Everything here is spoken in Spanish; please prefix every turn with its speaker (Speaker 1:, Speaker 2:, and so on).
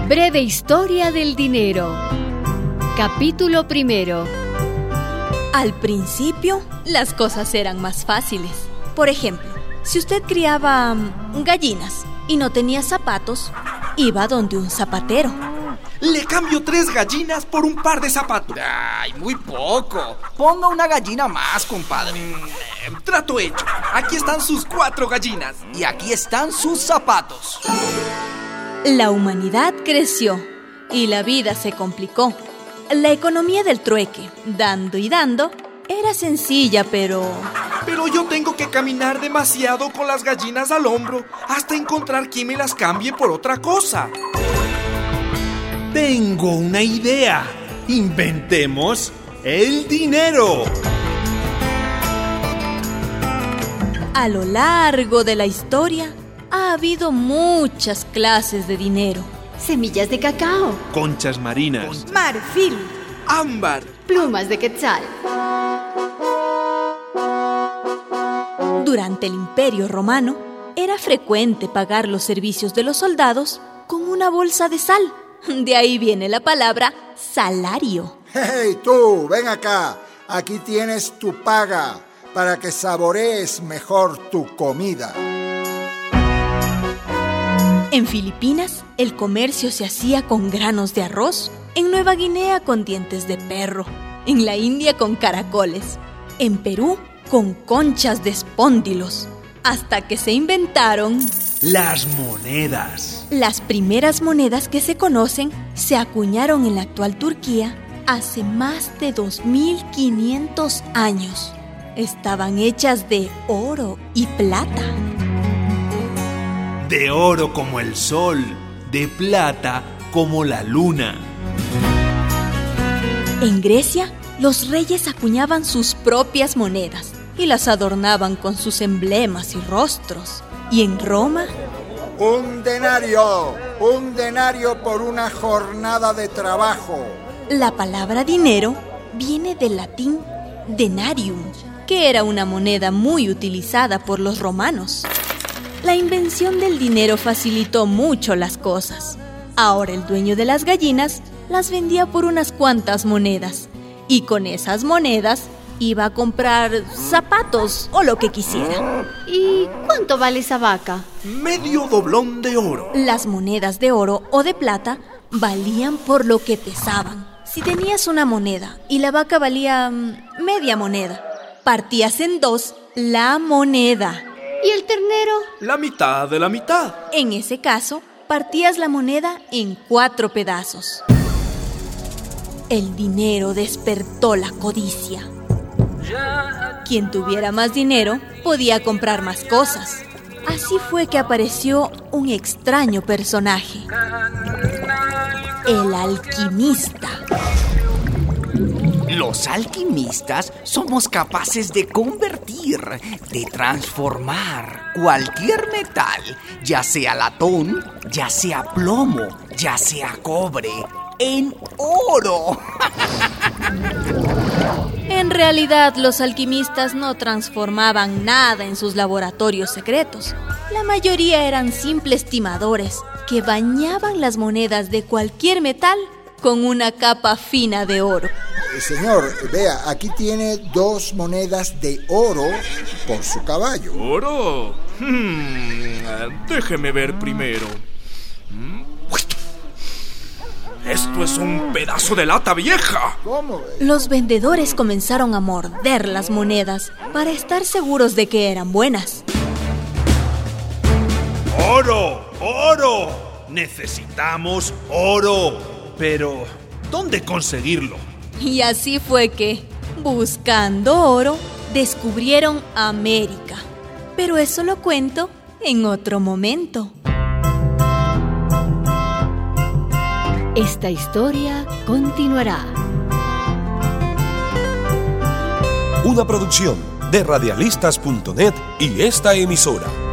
Speaker 1: Breve historia del dinero. Capítulo 1.
Speaker 2: Al principio, las cosas eran más fáciles. Por ejemplo, si usted criaba gallinas y no tenía zapatos, iba donde un zapatero.
Speaker 3: Le cambio 3 gallinas por un par de zapatos.
Speaker 4: ¡Ay, muy poco! Ponga una gallina más, compadre.
Speaker 3: Trato hecho. Aquí están sus 4 gallinas.
Speaker 4: Y aquí están sus zapatos.
Speaker 2: La humanidad creció y la vida se complicó. La economía del trueque, dando y dando, era sencilla, pero
Speaker 3: yo tengo que caminar demasiado con las gallinas al hombro hasta encontrar quien me las cambie por otra cosa.
Speaker 5: Tengo una idea. Inventemos el dinero.
Speaker 2: a lo largo de la historia ha habido muchas clases de dinero.
Speaker 1: Semillas de cacao,
Speaker 5: Conchas marinas,
Speaker 2: Marfil,
Speaker 3: Ámbar,
Speaker 1: plumas de quetzal.
Speaker 2: Durante el Imperio Romano, era frecuente pagar los servicios de los soldados con una bolsa de sal. De ahí viene la palabra salario.
Speaker 6: ¡Hey, tú! Ven acá. Aquí tienes tu paga para que saborees mejor tu comida.
Speaker 2: En Filipinas, el comercio se hacía con granos de arroz. En Nueva Guinea, con dientes de perro. En la India, con caracoles. En Perú, con conchas de espóndilos. Hasta que se inventaron
Speaker 5: las monedas.
Speaker 2: Las primeras monedas que se conocen se acuñaron en la actual Turquía hace más de 2500 años. Estaban hechas de oro y plata.
Speaker 5: De oro como el sol, de plata como la luna.
Speaker 2: En Grecia, los reyes acuñaban sus propias monedas y las adornaban con sus emblemas y rostros. Y en Roma,
Speaker 6: Un denario por una jornada de trabajo.
Speaker 2: la palabra dinero viene del latín denarium, que era una moneda muy utilizada por los romanos. La invención del dinero facilitó mucho las cosas. Ahora el dueño de las gallinas las vendía por unas cuantas monedas, y con esas monedas iba a comprar zapatos o lo que quisiera.
Speaker 1: ¿Y cuánto vale esa vaca?
Speaker 3: medio doblón de oro.
Speaker 2: Las monedas de oro o de plata valían por lo que pesaban. Si tenías una moneda y la vaca valía media moneda, partías en dos la moneda.
Speaker 1: ¿Y el ternero?
Speaker 3: La mitad de la mitad.
Speaker 2: En ese caso, partías la moneda en 4 pedazos. El dinero despertó la codicia. Quien tuviera más dinero podía comprar más cosas. Así fue que apareció un extraño personaje: el alquimista.
Speaker 4: Los alquimistas somos capaces de convertir, de transformar cualquier metal, ya sea latón, ya sea plomo, ya sea cobre, en oro.
Speaker 2: En realidad, los alquimistas no transformaban nada en sus laboratorios secretos. La mayoría eran simples timadores que bañaban las monedas de cualquier metal con una capa fina de oro.
Speaker 6: Señor, vea, aquí tiene 2 monedas de oro por su caballo.
Speaker 3: ¿Oro? Déjeme ver primero. Esto es un pedazo de lata vieja.
Speaker 6: ¿Cómo?
Speaker 2: Los vendedores comenzaron a morder las monedas para estar seguros de que eran buenas.
Speaker 5: ¡Oro! ¡Oro! Necesitamos oro. Pero, ¿dónde conseguirlo?
Speaker 2: Y así fue que, buscando oro, descubrieron América. Pero eso lo cuento en otro momento.
Speaker 1: Esta historia continuará.
Speaker 7: Una producción de radialistas.net y esta emisora.